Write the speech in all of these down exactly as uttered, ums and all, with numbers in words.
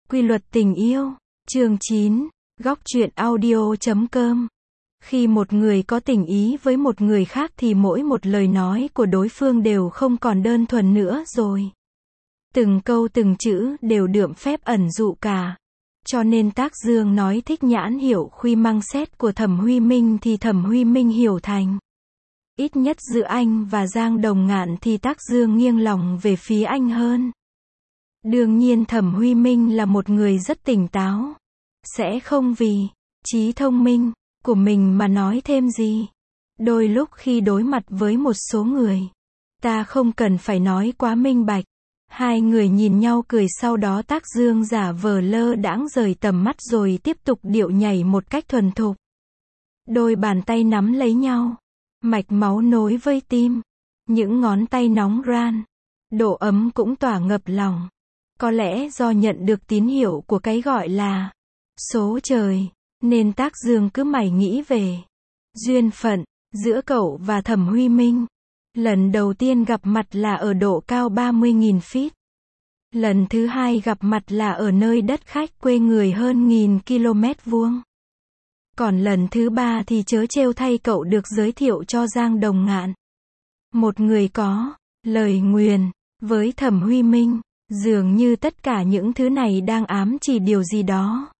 Quy luật tình yêu, chương chín, góc truyện audio chấm com. Khi một người có tình ý với một người khác thì mỗi một lời nói của đối phương đều không còn đơn thuần nữa rồi. Từng câu từng chữ đều đượm phép ẩn dụ cả. Cho nên Tác Dương nói thích nhãn hiểu khuy măng xét của Thẩm Huy Minh thì Thẩm Huy Minh hiểu thành. Ít nhất giữa anh và Giang Đồng Ngạn thì Tác Dương nghiêng lòng về phía anh hơn. Đương nhiên Thẩm Huy Minh là một người rất tỉnh táo. Sẽ không vì trí thông minh của mình mà nói thêm gì. Đôi lúc khi đối mặt với một số người, ta không cần phải nói quá minh bạch. Hai người nhìn nhau cười, sau đó Tác Dương giả vờ lơ đãng rời tầm mắt rồi tiếp tục điệu nhảy một cách thuần thục. Đôi bàn tay nắm lấy nhau, mạch máu nối với tim, những ngón tay nóng ran, độ ấm cũng tỏa ngập lòng. Có lẽ do nhận được tín hiệu của cái gọi là số trời, nên Tác Dương cứ mải nghĩ về duyên phận giữa cậu và Thẩm Huy Minh. Lần đầu tiên gặp mặt là ở độ cao ba mươi nghìn feet. Lần thứ hai gặp mặt là ở nơi đất khách quê người hơn nghìn km vuông. Còn lần thứ ba thì trớ trêu thay, cậu được giới thiệu cho Giang Đồng Ngạn. Một người có lời nguyền với Thẩm Huy Minh. Dường như tất cả những thứ này đang ám chỉ điều gì đó.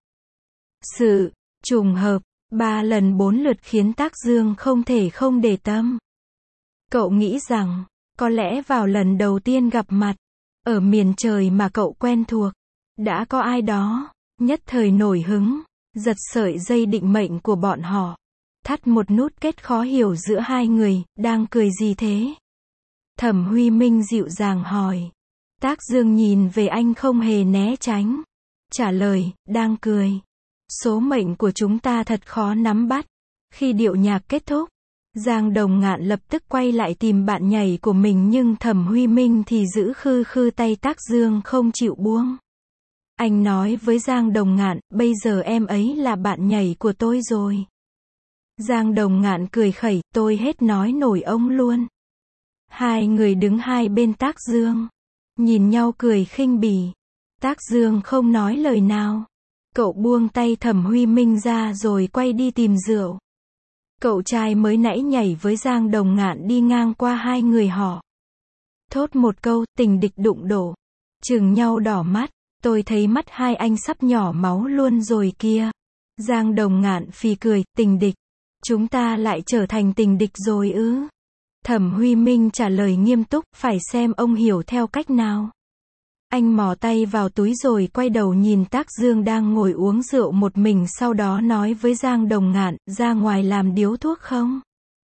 Sự trùng hợp ba lần bốn lượt khiến Tác Dương không thể không để tâm. Cậu nghĩ rằng, có lẽ vào lần đầu tiên gặp mặt, ở miền trời mà cậu quen thuộc, đã có ai đó, nhất thời nổi hứng, giật sợi dây định mệnh của bọn họ. Thắt một nút kết khó hiểu giữa hai người, đang cười gì thế? Thẩm Huy Minh dịu dàng hỏi. Tác Dương nhìn về anh không hề né tránh. Trả lời, đang cười. Số mệnh của chúng ta thật khó nắm bắt. Khi điệu nhạc kết thúc, Giang Đồng Ngạn lập tức quay lại tìm bạn nhảy của mình, nhưng Thẩm Huy Minh thì giữ khư khư tay Tác Dương không chịu buông. Anh nói với Giang Đồng Ngạn, bây giờ em ấy là bạn nhảy của tôi rồi. Giang Đồng Ngạn cười khẩy, tôi hết nói nổi ông luôn. Hai người đứng hai bên Tác Dương, nhìn nhau cười khinh bỉ. Tác Dương không nói lời nào. Cậu buông tay Thẩm Huy Minh ra rồi quay đi tìm rượu. Cậu trai mới nãy nhảy với Giang Đồng Ngạn đi ngang qua hai người họ. Thốt một câu, tình địch đụng đổ. Chừng nhau đỏ mắt, tôi thấy mắt hai anh sắp nhỏ máu luôn rồi kia. Giang Đồng Ngạn phì cười, tình địch. Chúng ta lại trở thành tình địch rồi ư? Thẩm Huy Minh trả lời nghiêm túc, phải xem ông hiểu theo cách nào. Anh mò tay vào túi rồi quay đầu nhìn Tác Dương đang ngồi uống rượu một mình, sau đó nói với Giang Đồng Ngạn, ra ngoài làm điếu thuốc không?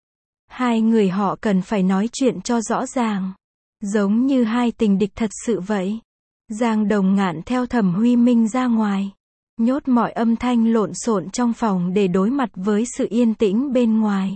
Hai người họ cần phải nói chuyện cho rõ ràng. Giống như hai tình địch thật sự vậy. Giang Đồng Ngạn theo Thẩm Huy Minh ra ngoài. Nhốt mọi âm thanh lộn xộn trong phòng để đối mặt với sự yên tĩnh bên ngoài.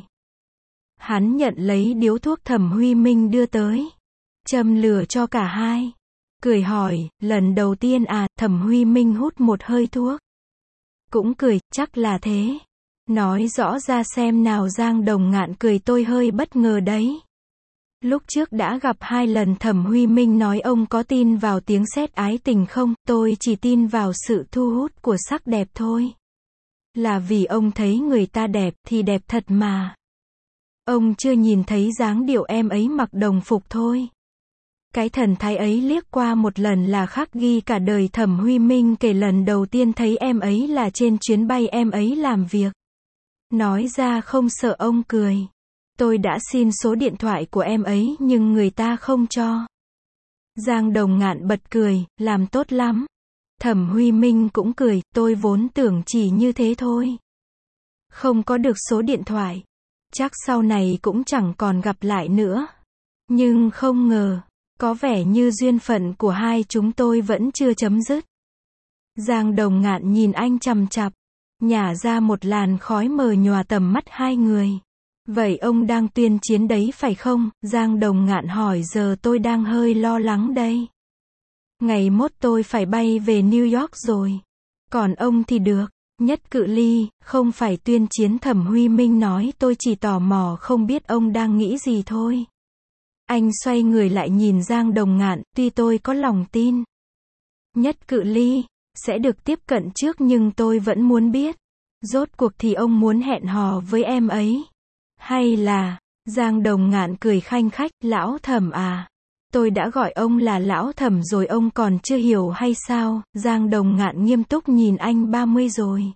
Hắn nhận lấy điếu thuốc Thẩm Huy Minh đưa tới. Châm lửa cho cả hai. Cười hỏi, lần đầu tiên à? Thẩm Huy Minh hút một hơi thuốc. Cũng cười, chắc là thế. Nói rõ ra xem nào. Giang Đồng Ngạn cười, tôi hơi bất ngờ đấy. Lúc trước đã gặp hai lần. Thẩm Huy Minh nói, ông có tin vào tiếng sét ái tình không? Tôi chỉ tin vào sự thu hút của sắc đẹp thôi. Là vì ông thấy người ta đẹp thì đẹp thật mà. Ông chưa nhìn thấy dáng điệu em ấy mặc đồng phục thôi. Cái thần thái ấy liếc qua một lần là khắc ghi cả đời. Thẩm Huy Minh kể lần đầu tiên thấy em ấy là trên chuyến bay em ấy làm việc. Nói ra không sợ ông cười. Tôi đã xin số điện thoại của em ấy nhưng người ta không cho. Giang Đồng Ngạn bật cười, làm tốt lắm. Thẩm Huy Minh cũng cười, tôi vốn tưởng chỉ như thế thôi. Không có được số điện thoại. Chắc sau này cũng chẳng còn gặp lại nữa. Nhưng không ngờ, có vẻ như duyên phận của hai chúng tôi vẫn chưa chấm dứt. Giang Đồng Ngạn nhìn anh chằm chặp, nhả ra một làn khói mờ nhòa tầm mắt hai người. Vậy ông đang tuyên chiến đấy phải không? Giang Đồng Ngạn hỏi, giờ tôi đang hơi lo lắng đây. Ngày mốt tôi phải bay về New York rồi. Còn ông thì được. Nhất cự ly, không phải tuyên chiến. Thẩm Huy Minh nói, tôi chỉ tò mò không biết ông đang nghĩ gì thôi. Anh xoay người lại nhìn Giang Đồng Ngạn, tuy tôi có lòng tin. Nhất cự ly, sẽ được tiếp cận trước nhưng tôi vẫn muốn biết. Rốt cuộc thì ông muốn hẹn hò với em ấy? Hay là, Giang Đồng Ngạn cười khanh khách, lão Thẩm à? Tôi đã gọi ông là lão Thẩm rồi ông còn chưa hiểu hay sao? Giang Đồng Ngạn nghiêm túc nhìn anh ba mươi rồi.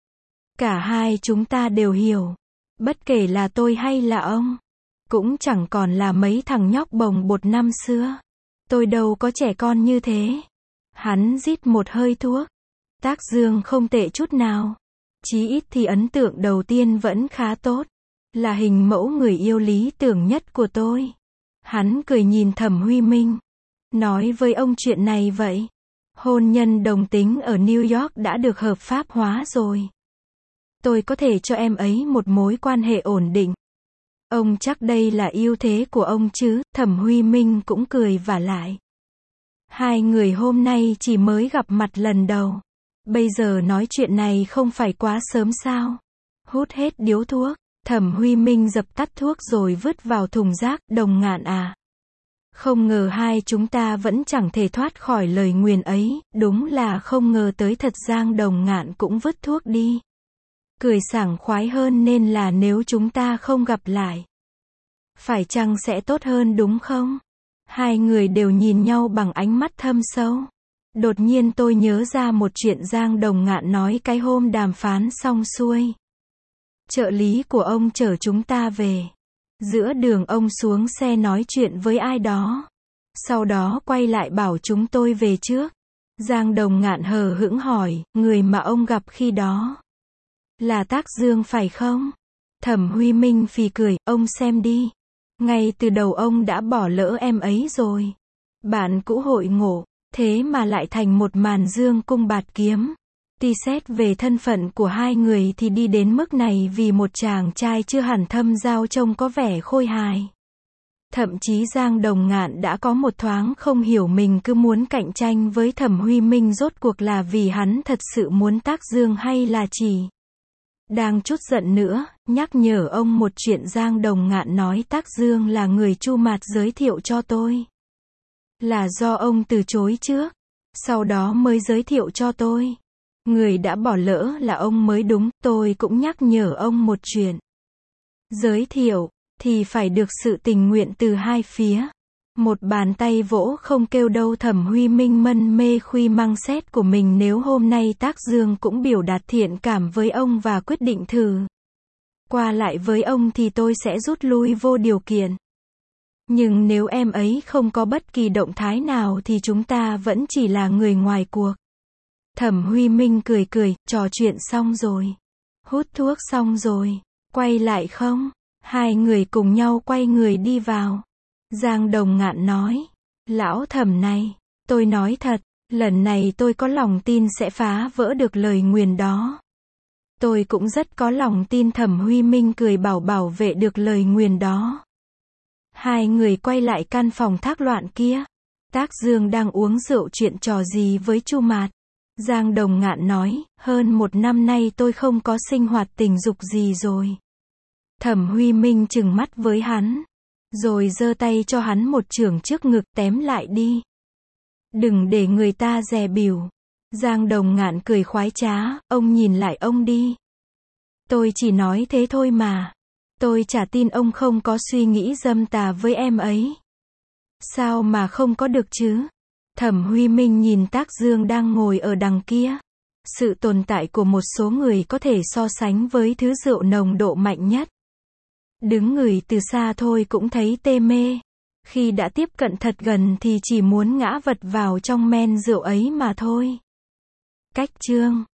Cả hai chúng ta đều hiểu. Bất kể là tôi hay là ông. Cũng chẳng còn là mấy thằng nhóc bồng bột năm xưa. Tôi đâu có trẻ con như thế. Hắn rít một hơi thuốc. Tác Dương không tệ chút nào. Chí ít thì ấn tượng đầu tiên vẫn khá tốt. Là hình mẫu người yêu lý tưởng nhất của tôi. Hắn cười nhìn Thẩm Huy Minh. Nói với ông chuyện này vậy. Hôn nhân đồng tính ở New York đã được hợp pháp hóa rồi. Tôi có thể cho em ấy một mối quan hệ ổn định. Ông chắc đây là ưu thế của ông chứ? Thẩm Huy Minh cũng cười vả lại. Hai người hôm nay chỉ mới gặp mặt lần đầu. Bây giờ nói chuyện này không phải quá sớm sao? Hút hết điếu thuốc. Thẩm Huy Minh dập tắt thuốc rồi vứt vào thùng rác. Đồng Ngạn à? Không ngờ hai chúng ta vẫn chẳng thể thoát khỏi lời nguyền ấy. Đúng là không ngờ tới thật. Giang Đồng Ngạn cũng vứt thuốc đi. Cười sảng khoái hơn nên là nếu chúng ta không gặp lại. Phải chăng sẽ tốt hơn đúng không? Hai người đều nhìn nhau bằng ánh mắt thâm sâu. Đột nhiên tôi nhớ ra một chuyện Giang Đồng Ngạn nói cái hôm đàm phán xong xuôi. Trợ lý của ông chở chúng ta về. Giữa đường ông xuống xe nói chuyện với ai đó. Sau đó quay lại bảo chúng tôi về trước. Giang Đồng Ngạn hờ hững hỏi, người mà ông gặp khi đó là Tác Dương phải không? Thẩm Huy Minh phì cười, ông xem đi. Ngay từ đầu ông đã bỏ lỡ em ấy rồi. Bạn cũ hội ngộ, thế mà lại thành một màn dương cung bạt kiếm. Tuy xét về thân phận của hai người thì đi đến mức này vì một chàng trai chưa hẳn thâm giao trông có vẻ khôi hài. Thậm chí Giang Đồng Ngạn đã có một thoáng không hiểu mình cứ muốn cạnh tranh với Thẩm Huy Minh rốt cuộc là vì hắn thật sự muốn Tác Dương hay là chỉ đang chút giận nữa. Nhắc nhở ông một chuyện. Giang Đồng Ngạn nói Tác Dương là người Chu Mạt giới thiệu cho tôi. Là do ông từ chối trước, sau đó mới giới thiệu cho tôi. Người đã bỏ lỡ là ông mới đúng. Tôi cũng nhắc nhở ông một chuyện. Giới thiệu thì phải được sự tình nguyện từ hai phía. Một bàn tay vỗ không kêu đâu. Thẩm Huy Minh mân mê khuy măng xét của mình. Nếu hôm nay Tác Dương cũng biểu đạt thiện cảm với ông và quyết định thử qua lại với ông thì tôi sẽ rút lui vô điều kiện. Nhưng nếu em ấy không có bất kỳ động thái nào thì chúng ta vẫn chỉ là người ngoài cuộc. Thẩm Huy Minh cười cười, trò chuyện xong rồi. Hút thuốc xong rồi. Quay lại không? Hai người cùng nhau quay người đi vào. Giang Đồng Ngạn nói. Lão Thẩm này, tôi nói thật, lần này tôi có lòng tin sẽ phá vỡ được lời nguyền đó. Tôi cũng rất có lòng tin. Thẩm Huy Minh cười bảo bảo vệ được lời nguyền đó. Hai người quay lại căn phòng thác loạn kia. Tác Dương đang uống rượu chuyện trò gì với Chu Mạt. Giang Đồng Ngạn nói, hơn một năm nay tôi không có sinh hoạt tình dục gì rồi. Thẩm Huy Minh trừng mắt với hắn. Rồi giơ tay cho hắn một chưởng trước ngực, tém lại đi. Đừng để người ta dè bỉu. Giang Đồng Ngạn cười khoái trá, ông nhìn lại ông đi. Tôi chỉ nói thế thôi mà. Tôi chả tin ông không có suy nghĩ dâm tà với em ấy. Sao mà không có được chứ? Thẩm Huy Minh nhìn Tác Dương đang ngồi ở đằng kia. Sự tồn tại của một số người có thể so sánh với thứ rượu nồng độ mạnh nhất. Đứng ngửi từ xa thôi cũng thấy tê mê. Khi đã tiếp cận thật gần thì chỉ muốn ngã vật vào trong men rượu ấy mà thôi. Cách chương